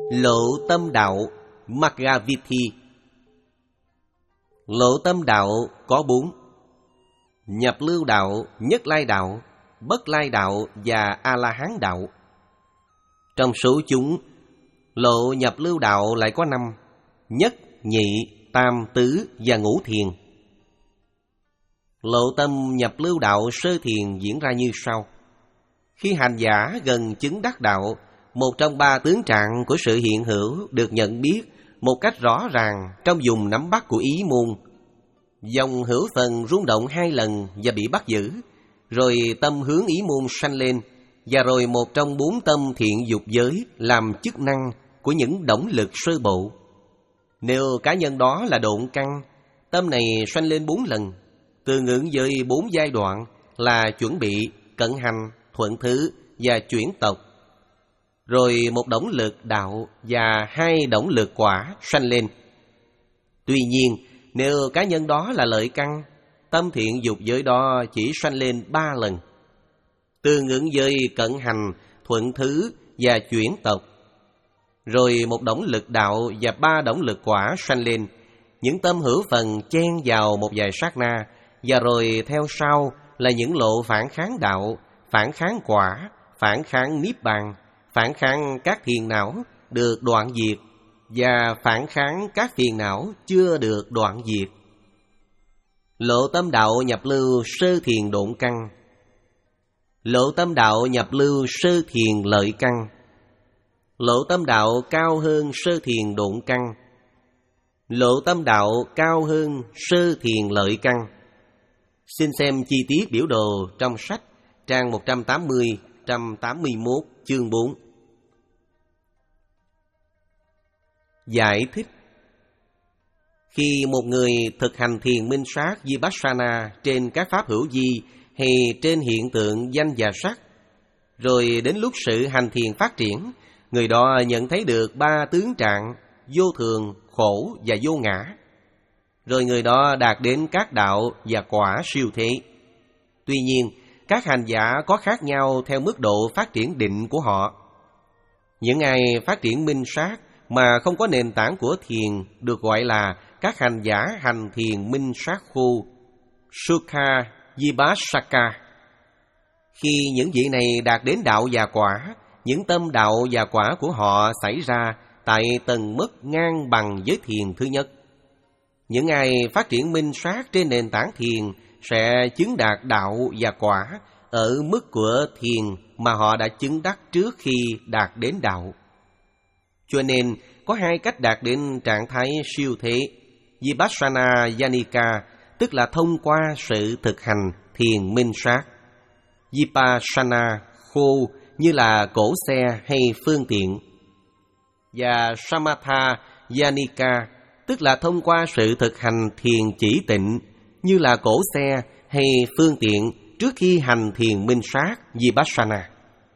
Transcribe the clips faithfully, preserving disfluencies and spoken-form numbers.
Lộ tâm đạo Maggavithi. Lộ tâm đạo có bốn: nhập lưu đạo, nhất lai đạo, bất lai đạo và A-la-hán đạo. Trong số chúng, lộ nhập lưu đạo lại có năm: nhất, nhị, tam, tứ và ngũ thiền. Lộ tâm nhập lưu đạo sơ thiền diễn ra như sau. Khi hành giả gần chứng đắc đạo, một trong ba tướng trạng của sự hiện hữu được nhận biết một cách rõ ràng trong vùng nắm bắt của ý môn. Dòng hữu phần rung động hai lần và bị bắt giữ, rồi tâm hướng ý môn sanh lên, và rồi một trong bốn tâm thiện dục giới làm chức năng của những động lực sơ bộ. Nếu cá nhân đó là độn căn, tâm này sanh lên bốn lần, tương ứng với bốn giai đoạn là chuẩn bị, cận hành, thuận thứ và chuyển tộc. Rồi một động lực đạo và hai động lực quả sanh lên. Tuy nhiên, nếu cá nhân đó là lợi căn, tâm thiện dục giới đó chỉ sanh lên ba lần, tương ứng với cận hành, thuận thứ và chuyển tộc. Rồi một động lực đạo và ba động lực quả sanh lên. Những tâm hữu phần chen vào một vài sát na, và rồi theo sau là những lộ phản kháng đạo, phản kháng quả, phản kháng niết bàn, phản kháng các phiền não được đoạn diệt, và phản kháng các phiền não chưa được đoạn diệt. Lộ tâm đạo nhập lưu sơ thiền độn căn. Lộ tâm đạo nhập lưu sơ thiền lợi căn. Lộ tâm đạo cao hơn sơ thiền độn căn. Lộ tâm đạo cao hơn sơ thiền lợi căn. Xin xem chi tiết biểu đồ trong sách trang một trăm tám mươi, một trăm tám mươi mốt, chương bốn. Giải thích: khi một người thực hành thiền minh sát Vipassana trên các pháp hữu vi hay trên hiện tượng danh và sắc, rồi đến lúc sự hành thiền phát triển, người đó nhận thấy được ba tướng trạng vô thường, khổ và vô ngã. Rồi người đó đạt đến các đạo và quả siêu thế. Tuy nhiên, các hành giả có khác nhau theo mức độ phát triển định của họ. Những ai phát triển minh sát mà không có nền tảng của thiền được gọi là các hành giả hành thiền minh sát khu, Sukha Vipassaka. Khi những vị này đạt đến đạo và quả, những tâm đạo và quả của họ xảy ra tại tầng mức ngang bằng với thiền thứ nhất. Những ai phát triển minh sát trên nền tảng thiền sẽ chứng đạt đạo và quả ở mức của thiền mà họ đã chứng đắc trước khi đạt đến đạo. Cho nên có hai cách đạt đến trạng thái siêu thế: Vipassana Yanika, tức là thông qua sự thực hành thiền minh sát; Vipassana khô, như là cỗ xe hay phương tiện; và Samatha Yanika, tức là thông qua sự thực hành thiền chỉ tịnh, như là cỗ xe hay phương tiện trước khi hành thiền minh sát Vipassana.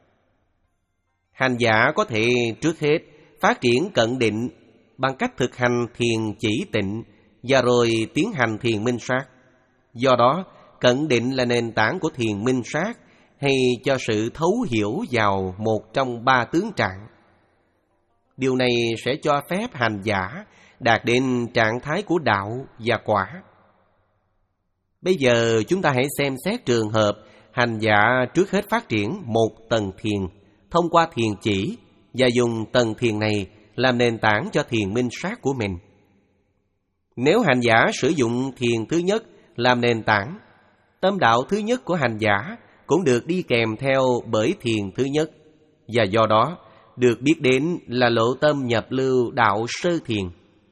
Hành giả có thể trước hết phát triển cận định bằng cách thực hành thiền chỉ tịnh và rồi tiến hành thiền minh sát. Do đó, cận định là nền tảng của thiền minh sát hay cho sự thấu hiểu vào một trong ba tướng trạng. Điều này sẽ cho phép hành giả đạt đến trạng thái của đạo và quả. Bây giờ chúng ta hãy xem xét trường hợp hành giả trước hết phát triển một tầng thiền thông qua thiền chỉ và dùng tầng thiền này làm nền tảng cho thiền minh sát của mình. Nếu hành giả sử dụng thiền thứ nhất làm nền tảng, tâm đạo thứ nhất của hành giả cũng được đi kèm theo bởi thiền thứ nhất, và do đó được biết đến là lộ tâm nhập lưu đạo sơ thiền.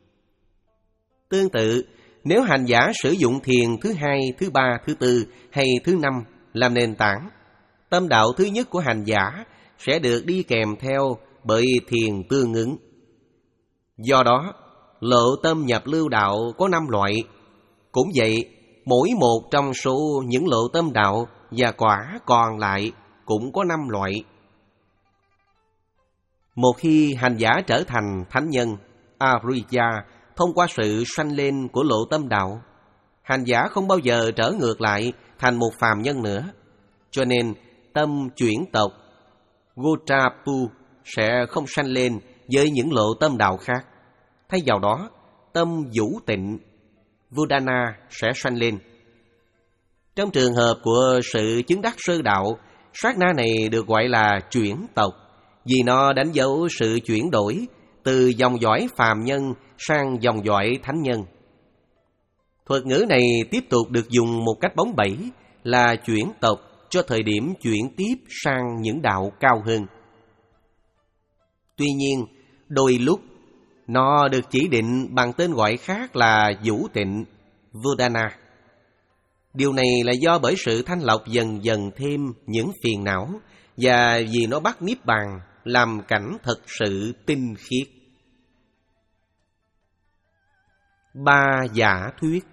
Tương tự, nếu hành giả sử dụng thiền thứ hai, thứ ba, thứ tư hay thứ năm làm nền tảng, tâm đạo thứ nhất của hành giả sẽ được đi kèm theo bởi thiền tương ứng. Do đó, lộ tâm nhập lưu đạo có năm loại. Cũng vậy, mỗi một trong số những lộ tâm đạo và quả còn lại cũng có năm loại. Một khi hành giả trở thành thánh nhân, Ariya, thông qua sự sanh lên của lộ tâm đạo, hành giả không bao giờ trở ngược lại thành một phàm nhân nữa. Cho nên tâm chuyển tộc Gotrapu sẽ không sanh lên với những lộ tâm đạo khác. Thay vào đó, tâm vũ tịnh, Vudana sẽ sanh lên. Trong trường hợp của sự chứng đắc sơ đạo, sát na này được gọi là chuyển tộc, vì nó đánh dấu sự chuyển đổi từ dòng dõi phàm nhân sang dòng dõi thánh nhân. Thuật ngữ này tiếp tục được dùng một cách bóng bẩy là chuyển tộc cho thời điểm chuyển tiếp sang những đạo cao hơn. Tuy nhiên, đôi lúc nó được chỉ định bằng tên gọi khác là vũ tịnh, Vudana. Điều này là do bởi sự thanh lọc dần dần thêm những phiền não và vì nó bắt niết bàn làm cảnh thật sự tinh khiết. Ba giả thuyết.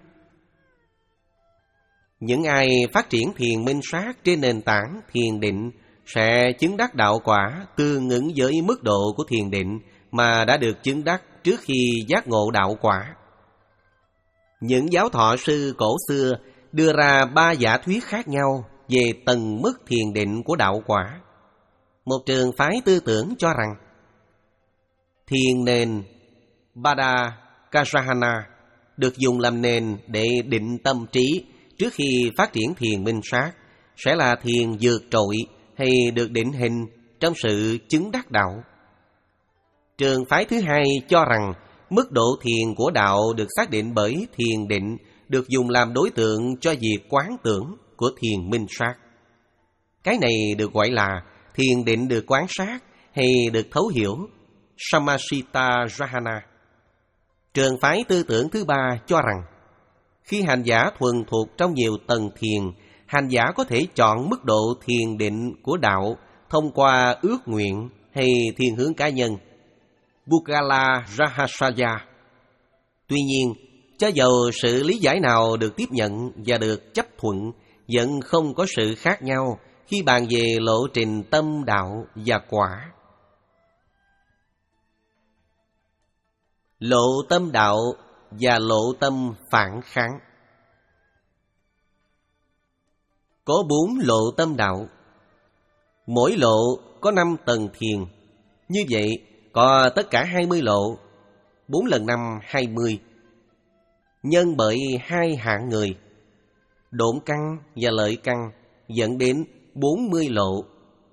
Những ai phát triển thiền minh sát trên nền tảng thiền định sẽ chứng đắc đạo quả tương ứng với mức độ của thiền định mà đã được chứng đắc trước khi giác ngộ đạo quả. Những giáo thọ sư cổ xưa đưa ra ba giả thuyết khác nhau về tầng mức thiền định của đạo quả. Một trường phái tư tưởng cho rằng thiền nền Bada Kajahana được dùng làm nền để định tâm trí trước khi phát triển thiền minh sát sẽ là thiền vượt trội hay được định hình trong sự chứng đắc đạo. Trường phái thứ hai cho rằng mức độ thiền của đạo được xác định bởi thiền định được dùng làm đối tượng cho việc quán tưởng của thiền minh sát. Cái này được gọi là thiền định được quán sát hay được thấu hiểu, Samashita Jhana. Trường phái tư tưởng thứ ba cho rằng khi hành giả thuần thuộc trong nhiều tầng thiền, hành giả có thể chọn mức độ thiền định của đạo thông qua ước nguyện hay thiên hướng cá nhân, Buddhagala Rahasaya. Tuy nhiên, cho dầu sự lý giải nào được tiếp nhận và được chấp thuận, vẫn không có sự khác nhau khi bàn về lộ trình tâm đạo và quả. Lộ tâm đạo và lộ tâm phản kháng. Có bốn lộ tâm đạo. Mỗi lộ có năm tầng thiền. Như vậy, có tất cả hai mươi lộ. Bốn lần năm, hai mươi. Nhân bởi hai hạng người, độn căn và lợi căn, dẫn đến bốn mươi lộ.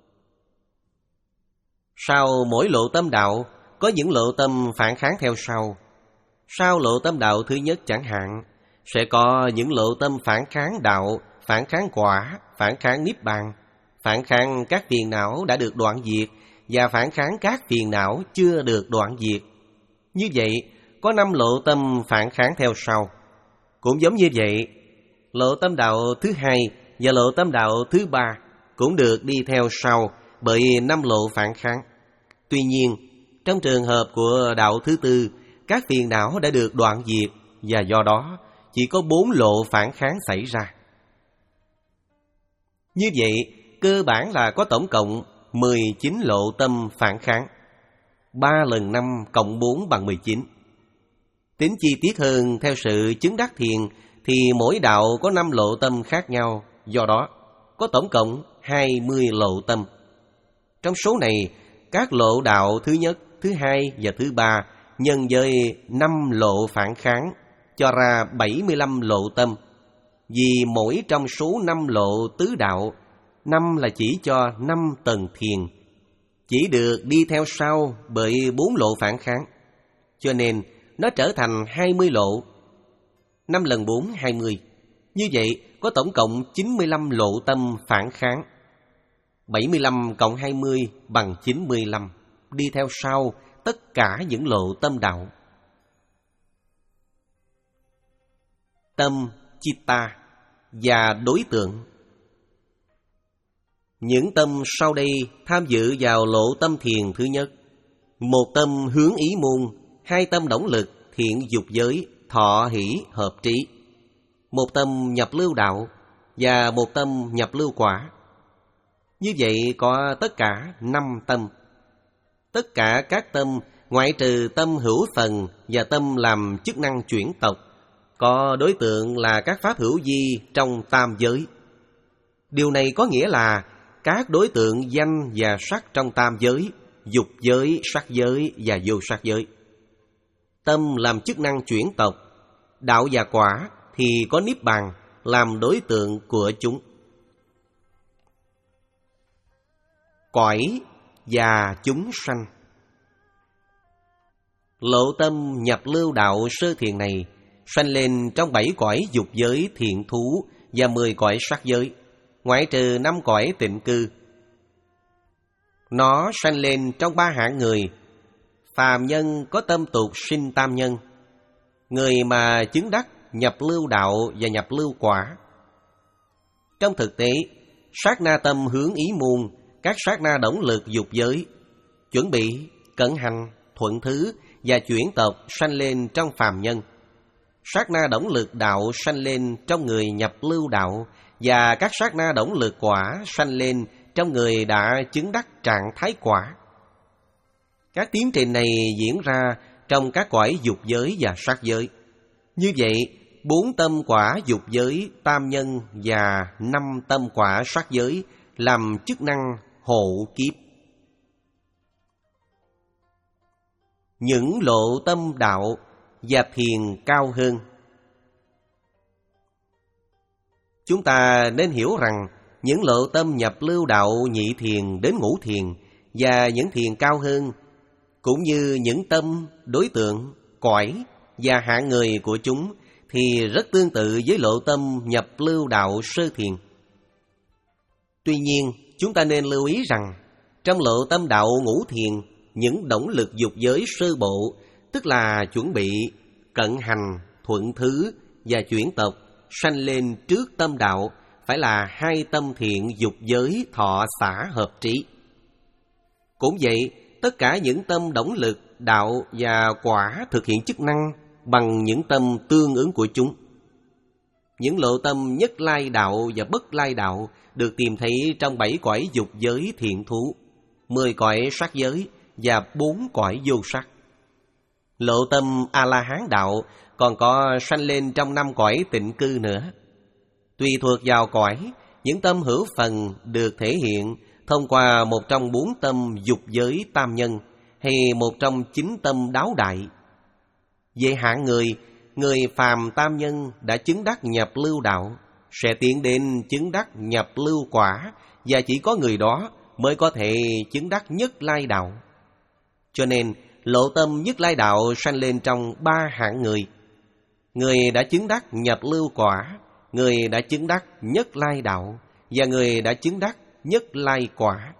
Sau mỗi lộ tâm đạo, có những lộ tâm phản kháng theo sau. Sau lộ tâm đạo thứ nhất chẳng hạn, sẽ có những lộ tâm phản kháng đạo, phản kháng quả, phản kháng niết bàn, phản kháng các phiền não đã được đoạn diệt và phản kháng các phiền não chưa được đoạn diệt. Như vậy, có năm lộ tâm phản kháng theo sau. Cũng giống như vậy, lộ tâm đạo thứ hai và lộ tâm đạo thứ ba cũng được đi theo sau bởi năm lộ phản kháng. Tuy nhiên, trong trường hợp của đạo thứ tư, các phiền não đã được đoạn diệt và do đó chỉ có bốn lộ phản kháng xảy ra. Như vậy, cơ bản là có tổng cộng mười chín lộ tâm phản kháng. ba lần năm cộng bốn bằng mười chín. Tính chi tiết hơn, theo sự chứng đắc thiền thì mỗi đạo có năm lộ tâm khác nhau, do đó có tổng cộng hai mươi lộ tâm. Trong số này, các lộ đạo thứ nhất, thứ hai và thứ ba nhân với năm lộ phản kháng cho ra bảy mươi lăm lộ tâm. Vì mỗi trong số năm lộ tứ đạo, năm là chỉ cho năm tầng thiền, chỉ được đi theo sau bởi bốn lộ phản kháng, cho nên nó trở thành hai mươi lộ. Năm lần bốn, hai mươi. Như vậy có tổng cộng chín mươi lăm lộ tâm phản kháng. Bảy mươi lăm cộng hai mươi bằng chín mươi lăm, đi theo sau tất cả những lộ tâm đạo. Tâm, chitta và đối tượng. Những tâm sau đây tham dự vào lộ tâm thiền thứ nhất. Một tâm hướng ý môn, hai tâm động lực, thiện dục giới, thọ hỷ, hợp trí. Một tâm nhập lưu đạo và một tâm nhập lưu quả. Như vậy có tất cả năm tâm. Tất cả các tâm ngoại trừ tâm hữu phần và tâm làm chức năng chuyển tộc, có đối tượng là các pháp hữu vi trong tam giới. Điều này có nghĩa là các đối tượng danh và sắc trong tam giới dục giới, sắc giới và vô sắc giới. Tâm làm chức năng chuyển tộc, đạo và quả thì có niết bàn làm đối tượng của chúng. Cõi và chúng sanh. Lộ tâm nhập lưu đạo sơ thiền này sanh lên trong bảy cõi dục giới thiện thú và mười cõi sắc giới, ngoại trừ năm cõi tịnh cư. Nó sanh lên trong ba hạng người: phàm nhân có tâm tục sinh tam nhân, người mà chứng đắc nhập lưu đạo và nhập lưu quả. Trong thực tế, sát na tâm hướng ý môn, các sát na động lực dục giới, chuẩn bị, cẩn hành, thuận thứ và chuyển tộc sanh lên trong phàm nhân. Sát na động lực đạo sanh lên trong người nhập lưu đạo, và các sát na động lực quả sanh lên trong người đã chứng đắc trạng thái quả. Các tiến trình này diễn ra trong các cõi dục giới và sắc giới. Như vậy, bốn tâm quả dục giới, tam nhân và năm tâm quả sắc giới làm chức năng hộ kiếp. Những lộ tâm đạo và thiền cao hơn. Chúng ta nên hiểu rằng những lộ tâm nhập lưu đạo nhị thiền đến ngũ thiền và những thiền cao hơn, cũng như những tâm, đối tượng, cõi và hạng người của chúng thì rất tương tự với lộ tâm nhập lưu đạo sơ thiền. Tuy nhiên, chúng ta nên lưu ý rằng trong lộ tâm đạo ngũ thiền, những động lực dục giới sơ bộ, tức là chuẩn bị, cận hành, thuận thứ và chuyển tộc, sanh lên trước tâm đạo phải là hai tâm thiện dục giới thọ xả hợp trí. Cũng vậy, tất cả những tâm động lực đạo và quả thực hiện chức năng bằng những tâm tương ứng của chúng. Những lộ tâm nhất lai đạo và bất lai đạo được tìm thấy trong bảy cõi dục giới thiện thú, mười cõi sắc giới và bốn cõi vô sắc. Lộ tâm A-la-hán đạo còn có sanh lên trong năm cõi tịnh cư nữa. Tùy thuộc vào cõi, những tâm hữu phần được thể hiện thông qua một trong bốn tâm dục giới tam nhân hay một trong chín tâm đáo đại. Về hạng người, người phàm tam nhân đã chứng đắc nhập lưu đạo sẽ tiến đến chứng đắc nhập lưu quả, và chỉ có người đó mới có thể chứng đắc nhất lai đạo. Cho nên, lộ tâm nhất lai đạo sanh lên trong ba hạng người: người đã chứng đắc nhập lưu quả, người đã chứng đắc nhất lai đạo và người đã chứng đắc nhất lai quả.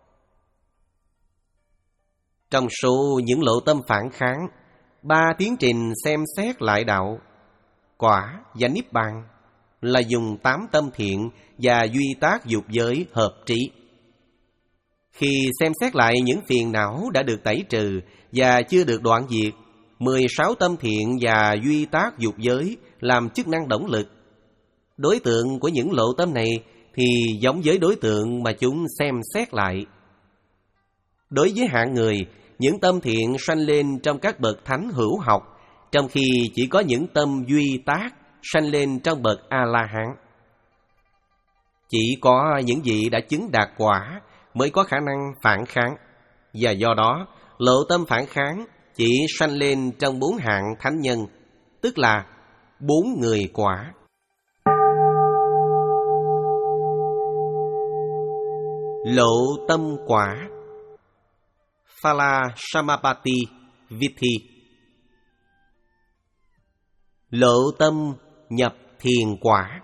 Trong số những lộ tâm phản kháng, ba tiến trình xem xét lại đạo, quả và niết bàn là dùng tám tâm thiện và duy tác dục giới hợp trí. Khi xem xét lại những phiền não đã được tẩy trừ và chưa được đoạn diệt, mười sáu tâm thiện và duy tác dục giới làm chức năng động lực. Đối tượng của những lộ tâm này thì giống với đối tượng mà chúng xem xét lại. Đối với hạng người, những tâm thiện sanh lên trong các bậc thánh hữu học, trong khi chỉ có những tâm duy tác sanh lên trong bậc A-la-hán. Chỉ có những vị đã chứng đạt quả mới có khả năng phản kháng, và do đó lộ tâm phản kháng chỉ sanh lên trong bốn hạng thánh nhân, tức là bốn người quả. Lộ tâm quả. Phala Samapati Vithi. Lộ tâm nhập thiền quả.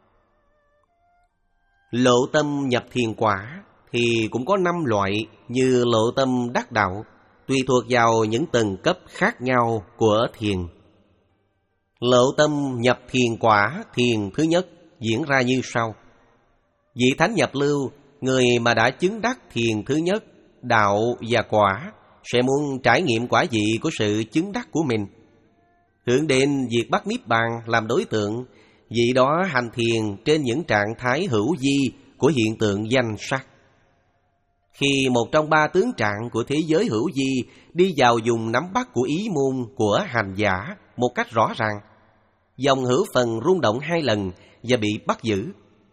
Lộ tâm nhập thiền quả thì cũng có năm loại như lộ tâm đắc đạo, tùy thuộc vào những tầng cấp khác nhau của thiền. Lộ tâm nhập thiền quả thiền thứ nhất diễn ra như sau. Vị thánh nhập lưu, người mà đã chứng đắc thiền thứ nhất, đạo và quả, sẽ muốn trải nghiệm quả vị của sự chứng đắc của mình. Hướng đến việc bắt niết bàn làm đối tượng, vị đó hành thiền trên những trạng thái hữu vi của hiện tượng danh sắc. Khi một trong ba tướng trạng của thế giới hữu vi đi vào vùng nắm bắt của ý môn của hành giả một cách rõ ràng, dòng hữu phần rung động hai lần và bị bắt giữ.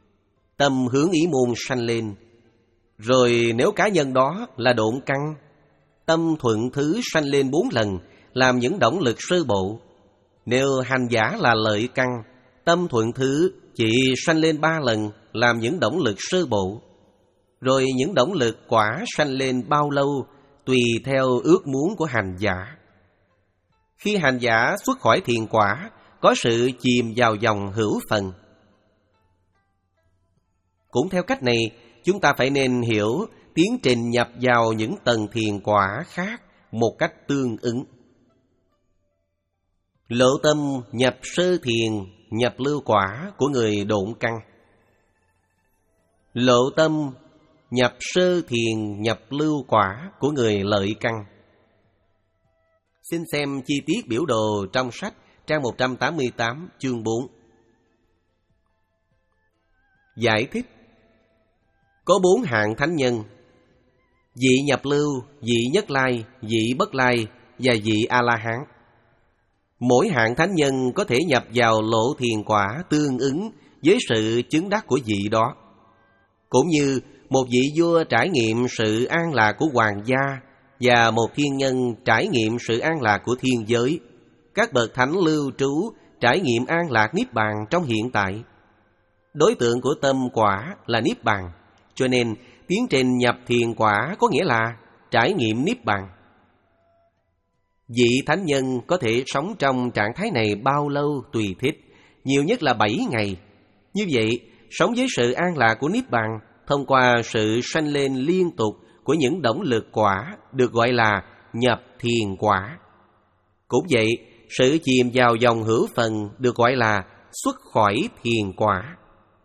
Tâm hướng ý môn sanh lên. Rồi nếu cá nhân đó là độn căn, tâm thuận thứ sanh lên bốn lần, làm những động lực sơ bộ. Nếu hành giả là lợi căn, tâm thuận thứ chỉ sanh lên ba lần, làm những động lực sơ bộ. Rồi những động lực quả sanh lên bao lâu, tùy theo ước muốn của hành giả. Khi hành giả xuất khỏi thiền quả, có sự chìm vào dòng hữu phần. Cũng theo cách này, chúng ta phải nên hiểu tiến trình nhập vào những tầng thiền quả khác một cách tương ứng. Lộ tâm nhập sơ thiền, nhập lưu quả của người độn căn. Lộ tâm nhập sơ thiền, nhập lưu quả của người lợi căn. Xin xem chi tiết biểu đồ trong sách trang một trăm tám mươi tám chương bốn. Giải thích: có bốn hạng thánh nhân: vị nhập lưu, vị nhất lai, vị bất lai và vị A-la-hán. Mỗi hạng thánh nhân có thể nhập vào lộ thiền quả tương ứng với sự chứng đắc của vị đó. Cũng như một vị vua trải nghiệm sự an lạc của hoàng gia và một thiên nhân trải nghiệm sự an lạc của thiên giới, các bậc thánh lưu trú trải nghiệm an lạc niết bàn trong hiện tại. Đối tượng của tâm quả là niết bàn, cho nên tiến trình nhập thiền quả có nghĩa là trải nghiệm niết bàn. Vị thánh nhân có thể sống trong trạng thái này bao lâu tùy thích, nhiều nhất là bảy ngày. Như vậy, sống với sự an lạc của niết bàn thông qua sự sanh lên liên tục của những động lực quả được gọi là nhập thiền quả. Cũng vậy, sự chìm vào dòng hữu phần được gọi là xuất khỏi thiền quả.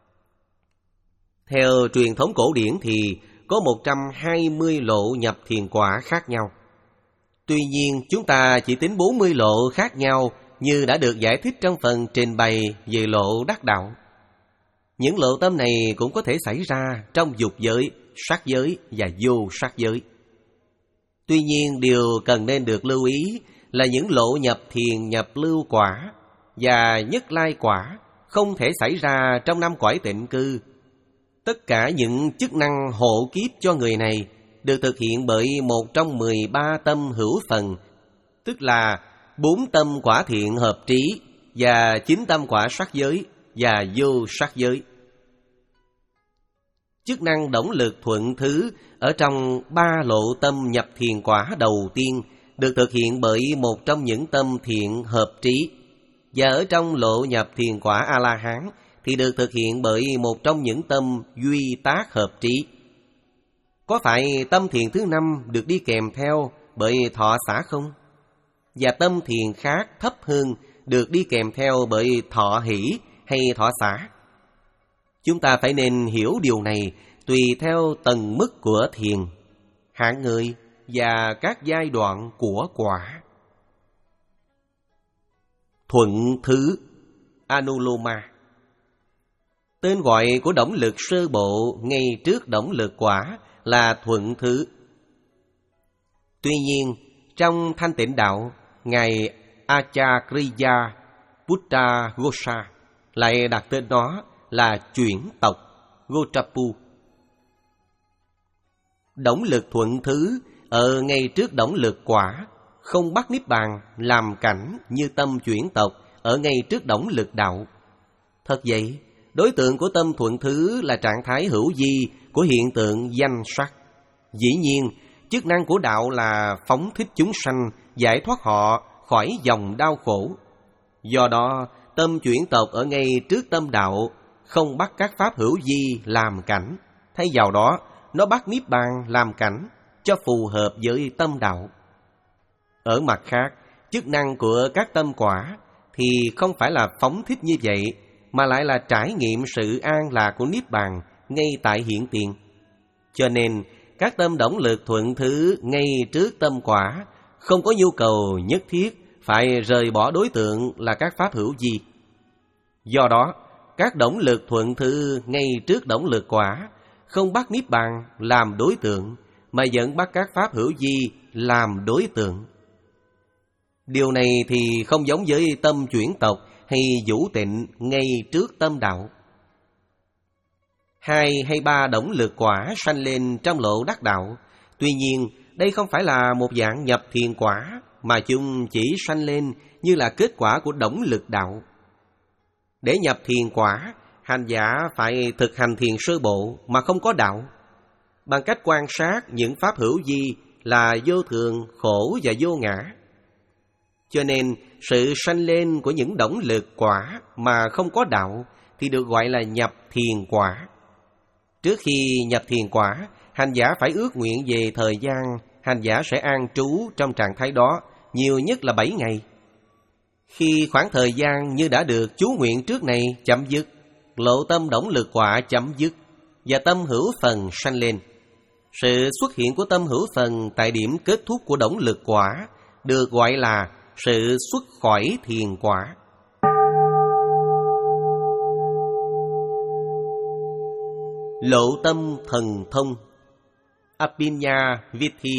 Theo truyền thống cổ điển thì có một trăm hai mươi lộ nhập thiền quả khác nhau. Tuy nhiên, chúng ta chỉ tính bốn mươi lộ khác nhau như đã được giải thích trong phần trình bày về lộ đắc đạo. Những lộ tâm này cũng có thể xảy ra trong dục giới, sắc giới và vô sắc giới. Tuy nhiên, điều cần nên được lưu ý là những lộ nhập thiền, nhập lưu quả và nhất lai quả không thể xảy ra trong năm cõi tịnh cư. Tất cả những chức năng hộ kiếp cho người này được thực hiện bởi một trong mười ba tâm hữu phần, tức là bốn tâm quả thiện hợp trí và chín tâm quả sắc giới và vô sắc giới. Chức năng động lực thuận thứ ở trong ba lộ tâm nhập thiền quả đầu tiên được thực hiện bởi một trong những tâm thiện hợp trí, và ở trong lộ nhập thiền quả A-la-hán thì được thực hiện bởi một trong những tâm duy tác hợp trí. Có phải tâm thiện thứ năm được đi kèm theo bởi thọ xả không? Và tâm thiện khác thấp hơn được đi kèm theo bởi thọ hỷ hay thọ xả? Chúng ta phải nên hiểu điều này tùy theo tầng mức của thiền, hạng người và các giai đoạn của quả. Thuận thứ Anuloma. Tên gọi của động lực sơ bộ ngay trước động lực quả là thuận thứ. Tuy nhiên, trong Thanh Tịnh Đạo, Ngài Acharya Buddha Ghosa lại đặt tên nó là chuyển tộc Gotrapu. Động lực thuận thứ ở ngay trước động lực quả không bắt niết bàn làm cảnh như tâm chuyển tộc ở ngay trước động lực đạo. Thật vậy, đối tượng của tâm thuận thứ là trạng thái hữu vi của hiện tượng danh sắc. Dĩ nhiên, chức năng của đạo là phóng thích chúng sanh, giải thoát họ khỏi dòng đau khổ. Do đó, tâm chuyển tộc ở ngay trước tâm đạo không bắt các pháp hữu vi làm cảnh, thay vào đó nó bắt niết bàn làm cảnh cho phù hợp với tâm đạo. Ở mặt khác, chức năng của các tâm quả thì không phải là phóng thích như vậy, mà lại là trải nghiệm sự an lạc của niết bàn ngay tại hiện tiền. Cho nên, các tâm động lực thuận thứ ngay trước tâm quả không có nhu cầu nhất thiết phải rời bỏ đối tượng là các pháp hữu vi. Do đó, các động lực thuận thứ ngay trước động lực quả không bắt niết bàn làm đối tượng, mà vẫn bắt các pháp hữu vi làm đối tượng. Điều này thì không giống với tâm chuyển tộc hay vũ tịnh ngay trước tâm đạo. Hai hay ba động lực quả sanh lên trong lộ đắc đạo, tuy nhiên Đây không phải là một dạng nhập thiền quả, mà chúng chỉ sanh lên như là kết quả của đổng lực đạo. Để nhập thiền quả, hành giả phải thực hành thiền sơ bộ mà không có đạo, bằng cách quan sát những pháp hữu vi là vô thường, khổ và vô ngã. Cho nên sự sanh lên của những đổng lực quả mà không có đạo thì được gọi là nhập thiền quả. Trước khi nhập thiền quả, hành giả phải ước nguyện về thời gian hành giả sẽ an trú trong trạng thái đó, nhiều nhất là bảy ngày. Khi khoảng thời gian như đã được chú nguyện trước này chấm dứt, lộ tâm đổng lực quả chấm dứt và tâm hữu phần sanh lên. Sự xuất hiện của tâm hữu phần tại điểm kết thúc của đổng lực quả được gọi là sự xuất khỏi thiền quả. Lộ tâm thần thông, Abhinya Vithi.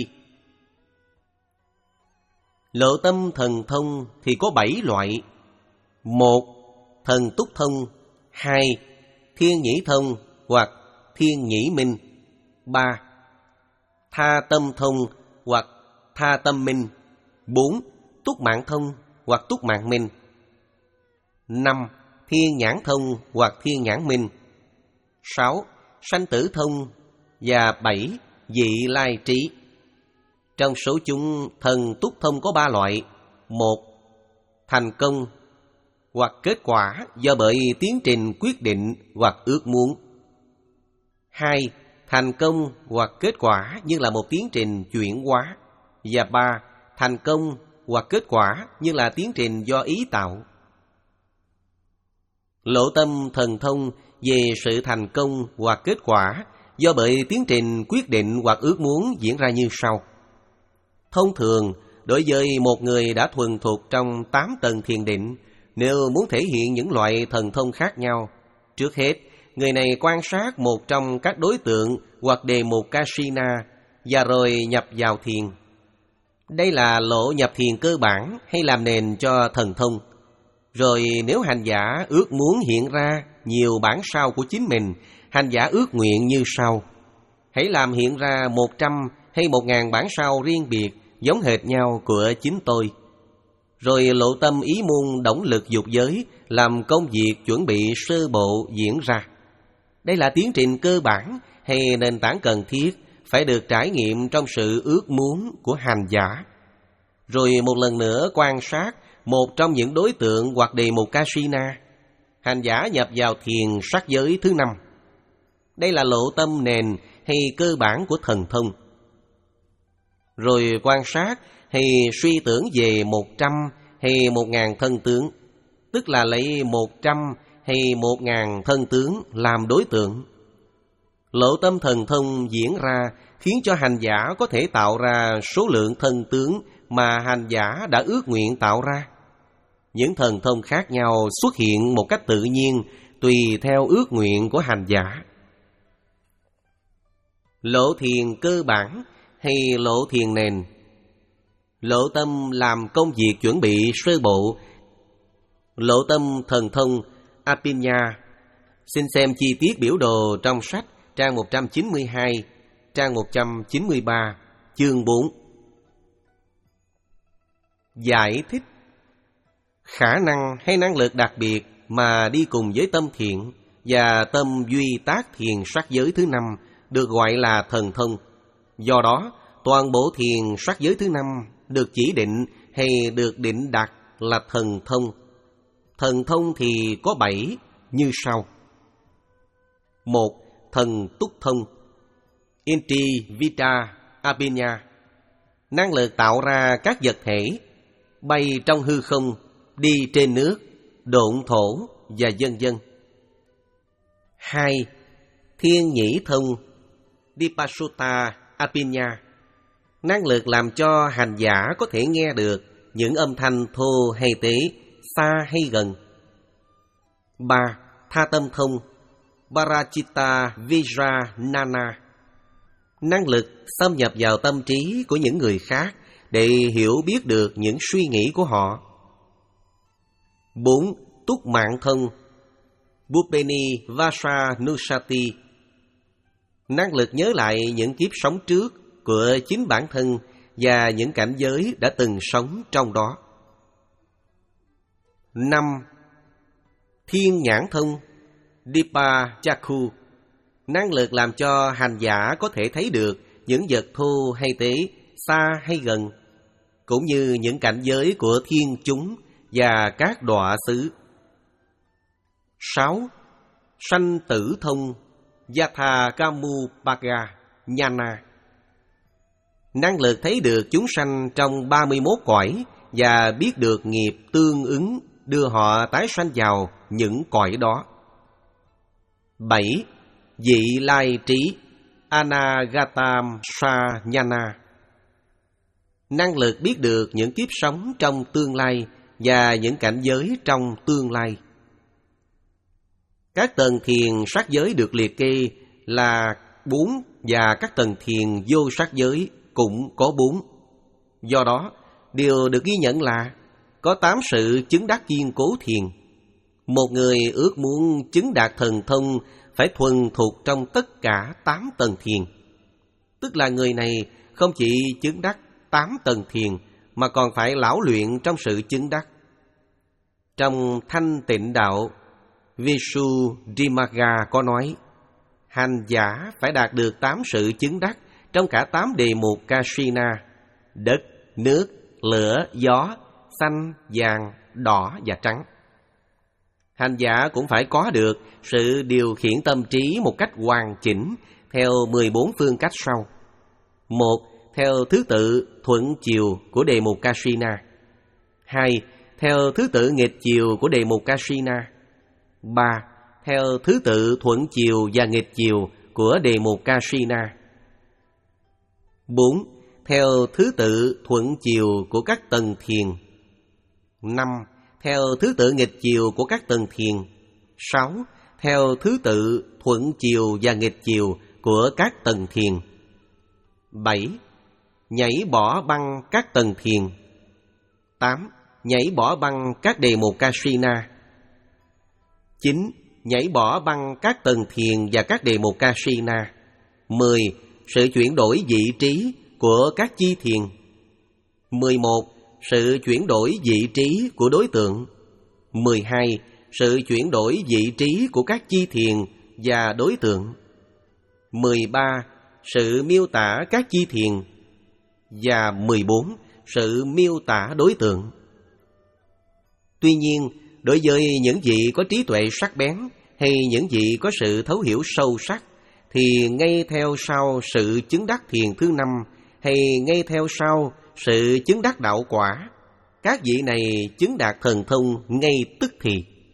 Lộ tâm thần thông thì có bảy loại. Một, thần túc thông. Hai, thiên nhĩ thông hoặc thiên nhĩ minh. Ba, tha tâm thông hoặc tha tâm minh. Bốn, túc mạng thông hoặc túc mạng minh. Năm, thiên nhãn thông hoặc thiên nhãn minh. Sáu, sanh tử thông. Và bảy, dị lai trí. Trong số chúng, thần túc thông có ba loại. Một, thành công hoặc kết quả do bởi tiến trình quyết định hoặc ước muốn. Hai, thành công hoặc kết quả như là một tiến trình chuyển hóa. Và ba, thành công hoặc kết quả như là tiến trình do ý tạo. Lộ tâm thần thông về sự thành công hoặc kết quả do bởi tiến trình quyết định hoặc ước muốn diễn ra như sau. Thông thường, đối với một người đã thuần thục trong tám tầng thiền định, nếu muốn thể hiện những loại thần thông khác nhau, trước hết, người này quan sát một trong các đối tượng hoặc đề mục Kasina và rồi nhập vào thiền. Đây là lộ nhập thiền cơ bản hay làm nền cho thần thông. Rồi nếu hành giả ước muốn hiện ra nhiều bản sao của chính mình, hành giả ước nguyện như sau: hãy làm hiện ra một trăm hay một ngàn bản sao riêng biệt giống hệt nhau của chính tôi. Rồi lộ tâm ý môn đổng lực dục giới làm công việc chuẩn bị sơ bộ diễn ra. Đây là tiến trình cơ bản hay nền tảng cần thiết phải được trải nghiệm trong sự ước muốn của hành giả. Rồi một lần nữa quan sát một trong những đối tượng hoặc đề mục Kasina, hành giả nhập vào thiền sắc giới thứ năm. Đây là lộ tâm nền hay cơ bản của thần thông. Rồi quan sát hay suy tưởng về một trăm hay một ngàn thân tướng, tức là lấy một trăm hay một ngàn thân tướng làm đối tượng. Lộ tâm thần thông diễn ra khiến cho hành giả có thể tạo ra số lượng thân tướng mà hành giả đã ước nguyện tạo ra. Những thần thông khác nhau xuất hiện một cách tự nhiên tùy theo ước nguyện của hành giả. Lộ thiền cơ bản hay lộ thiền nền. Lộ tâm làm công việc chuẩn bị sơ bộ. Lộ tâm thần thông Abhinya. Xin xem chi tiết biểu đồ trong sách trang một trăm chín mươi hai, trang một trăm chín mươi ba, chương bốn. Giải thích. Khả năng hay năng lực đặc biệt mà đi cùng với tâm thiện và tâm duy tác thiền sắc giới thứ năm được gọi là thần thông. Do đó, toàn bộ thiền sắc giới thứ năm được chỉ định hay được định đặt là thần thông. Thần thông thì có bảy như sau. Một, thần túc thông. Inti Vita Abhinya. Năng lực tạo ra các vật thể, bay trong hư không, đi trên nước, độn thổ và vân vân. Hai, thiên nhĩ thông. Dipasutta Abhinya. Năng lực làm cho hành giả có thể nghe được những âm thanh thô hay tế, xa hay gần. Ba, tha tâm thông. Parachitta Vijnana. Năng lực xâm nhập vào tâm trí của những người khác để hiểu biết được những suy nghĩ của họ. Bốn, túc mạng thông. Bhupeni Vasanusati. Năng lực nhớ lại những kiếp sống trước của chính bản thân và những cảnh giới đã từng sống trong đó. Năm. Thiên nhãn thông, Dipa-chakkhu, năng lực làm cho hành giả có thể thấy được những vật thô hay tế, xa hay gần, cũng như những cảnh giới của thiên chúng và các đọa xứ. Sáu. Sanh tử thông, Yatha-kamupaka Nhana, năng lực thấy được chúng sanh trong ba mươi mốt cõi và biết được nghiệp tương ứng đưa họ tái sanh vào những cõi đó. Bảy. Vị lai trí, Anagatam Sa Nhana, năng lực biết được những kiếp sống trong tương lai và những cảnh giới trong tương lai. Các tầng thiền sắc giới được liệt kê là bốn và các tầng thiền vô sắc giới cũng có bốn. Do đó, điều được ghi nhận là có tám sự chứng đắc kiên cố thiền. Một người ước muốn chứng đạt thần thông phải thuần thục trong tất cả tám tầng thiền. Tức là người này không chỉ chứng đắc tám tầng thiền mà còn phải lão luyện trong sự chứng đắc. Trong Thanh Tịnh Đạo, Visuddhimagga có nói, hành giả phải đạt được tám sự chứng đắc trong cả tám đề mục Kasina: đất, nước, lửa, gió, xanh, vàng, đỏ và trắng. Hành giả cũng phải có được sự điều khiển tâm trí một cách hoàn chỉnh theo mười bốn phương cách sau. Một. Theo thứ tự thuận chiều của đề mục Kasina. Hai. Theo thứ tự nghịch chiều của đề mục Kasina. Ba. Theo thứ tự thuận chiều và nghịch chiều của đề mục Kasina. Bốn. Theo thứ tự thuận chiều của các tầng thiền. Năm. Theo thứ tự nghịch chiều của các tầng thiền. Sáu. Theo thứ tự thuận chiều và nghịch chiều của các tầng thiền. Bảy. Nhảy bỏ băng các tầng thiền. Tám. Nhảy bỏ băng các đề mục Kasina. Chín. Nhảy bỏ băng các tầng thiền và các đề mục Kasina. Mười. Sự chuyển đổi vị trí của các chi thiền. Mười một. Sự chuyển đổi vị trí của đối tượng. Mười hai. Sự chuyển đổi vị trí của các chi thiền và đối tượng. Mười ba. Sự miêu tả các chi thiền. Và mười bốn. Sự miêu tả đối tượng. Tuy nhiên, đối với những vị có trí tuệ sắc bén hay những vị có sự thấu hiểu sâu sắc, thì ngay theo sau sự chứng đắc thiền thứ năm hay ngay theo sau sự chứng đắc đạo quả, các vị này chứng đạt thần thông ngay tức thì.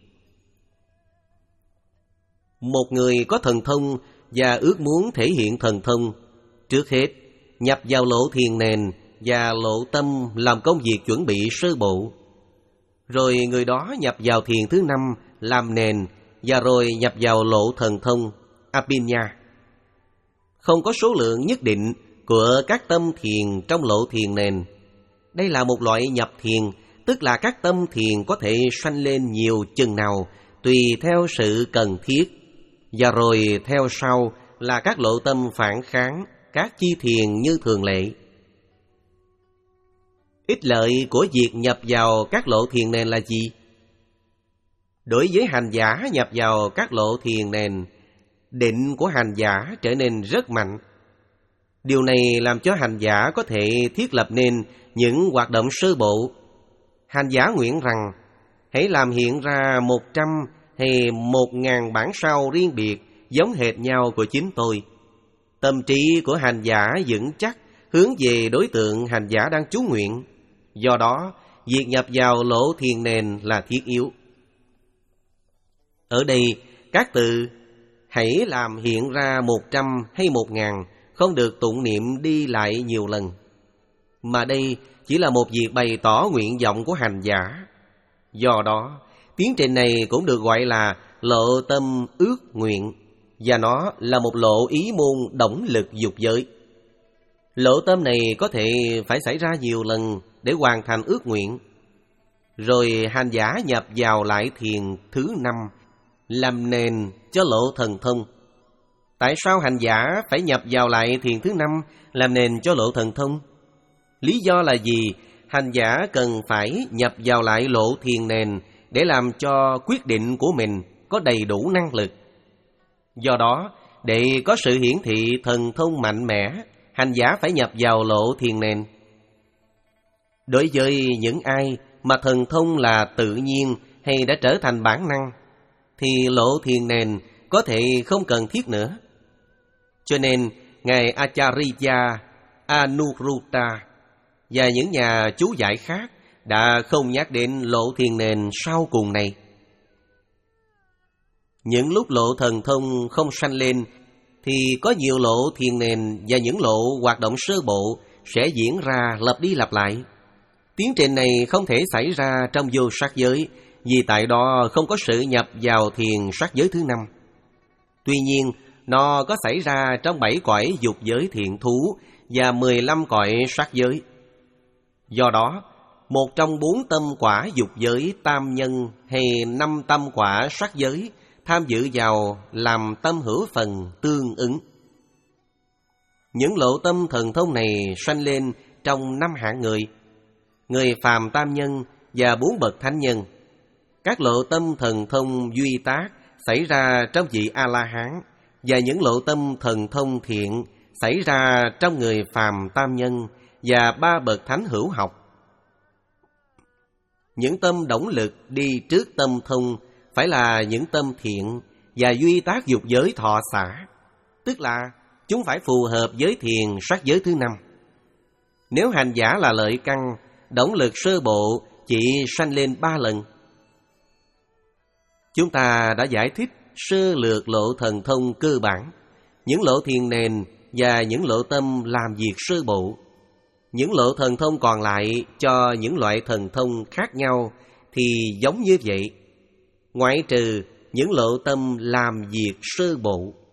Một người có thần thông và ước muốn thể hiện thần thông, trước hết nhập vào lộ thiền nền và lộ tâm làm công việc chuẩn bị sơ bộ. Rồi người đó nhập vào thiền thứ năm làm nền, và rồi nhập vào lộ thần thông Abhinya. Không có số lượng nhất định của các tâm thiền trong lộ thiền nền. Đây là một loại nhập thiền, tức là các tâm thiền có thể sanh lên nhiều chừng nào tùy theo sự cần thiết. Và rồi theo sau là các lộ tâm phản kháng các chi thiền như thường lệ. Ích lợi của việc nhập vào các lộ thiền nền là gì? Đối với hành giả nhập vào các lộ thiền nền, định của hành giả trở nên rất mạnh. Điều này làm cho hành giả có thể thiết lập nên những hoạt động sơ bộ. Hành giả nguyện rằng, hãy làm hiện ra một trăm hay một ngàn bản sao riêng biệt giống hệt nhau của chính tôi. Tâm trí của hành giả vững chắc hướng về đối tượng hành giả đang chú nguyện. Do đó, việc nhập vào lộ thiền nền là thiết yếu. Ở đây, các từ hãy làm hiện ra một trăm hay một ngàn không được tụng niệm đi lại nhiều lần, mà đây chỉ là một việc bày tỏ nguyện vọng của hành giả. Do đó, tiến trình này cũng được gọi là lộ tâm ước nguyện, và nó là một lộ ý môn động lực dục giới. Lộ tâm này có thể phải xảy ra nhiều lần để hoàn thành ước nguyện. Rồi hành giả nhập vào lại thiền thứ năm, làm nền cho lộ thần thông. Tại sao hành giả phải nhập vào lại thiền thứ năm làm nền cho lộ thần thông? Lý do là gì? Hành giả cần phải nhập vào lại lộ thiền nền để làm cho quyết định của mình có đầy đủ năng lực. Do đó, để có sự hiển thị thần thông mạnh mẽ, hành giả phải nhập vào lộ thiền nền. Đối với những ai mà thần thông là tự nhiên hay đã trở thành bản năng, thì lộ thiền nền có thể không cần thiết nữa. Cho nên, Ngài Acharya Anuruddha và những nhà chú giải khác đã không nhắc đến lộ thiền nền sau cùng này. Những lúc lộ thần thông không sanh lên thì có nhiều lộ thiền nền và những lộ hoạt động sơ bộ sẽ diễn ra lặp đi lặp lại. Tiến trình này không thể xảy ra trong vô sắc giới, vì tại đó không có sự nhập vào thiền sắc giới thứ năm. Tuy nhiên, nó có xảy ra trong bảy cõi dục giới thiện thú và mười lăm cõi sắc giới. Do đó, một trong bốn tâm quả dục giới tam nhân hay năm tâm quả sắc giới tham dự vào làm tâm hữu phần tương ứng. Những lộ tâm thần thông này sanh lên trong năm hạng người: người phàm tam nhân và bốn bậc thánh nhân. Các lộ tâm thần thông duy tác xảy ra trong vị A-la-hán, và những lộ tâm thần thông thiện xảy ra trong người phàm tam nhân và ba bậc thánh hữu học. Những tâm động lực đi trước tâm thông phải là những tâm thiện và duy tác dục giới thọ xả, tức là chúng phải phù hợp với thiền sắc giới thứ năm. Nếu hành giả là lợi căn, động lực sơ bộ chỉ sanh lên ba lần. Chúng ta đã giải thích sơ lược lộ thần thông cơ bản, những lộ thiền nền và những lộ tâm làm việc sơ bộ. Những lộ thần thông còn lại cho những loại thần thông khác nhau thì giống như vậy, ngoại trừ những lộ tâm làm việc sơ bộ.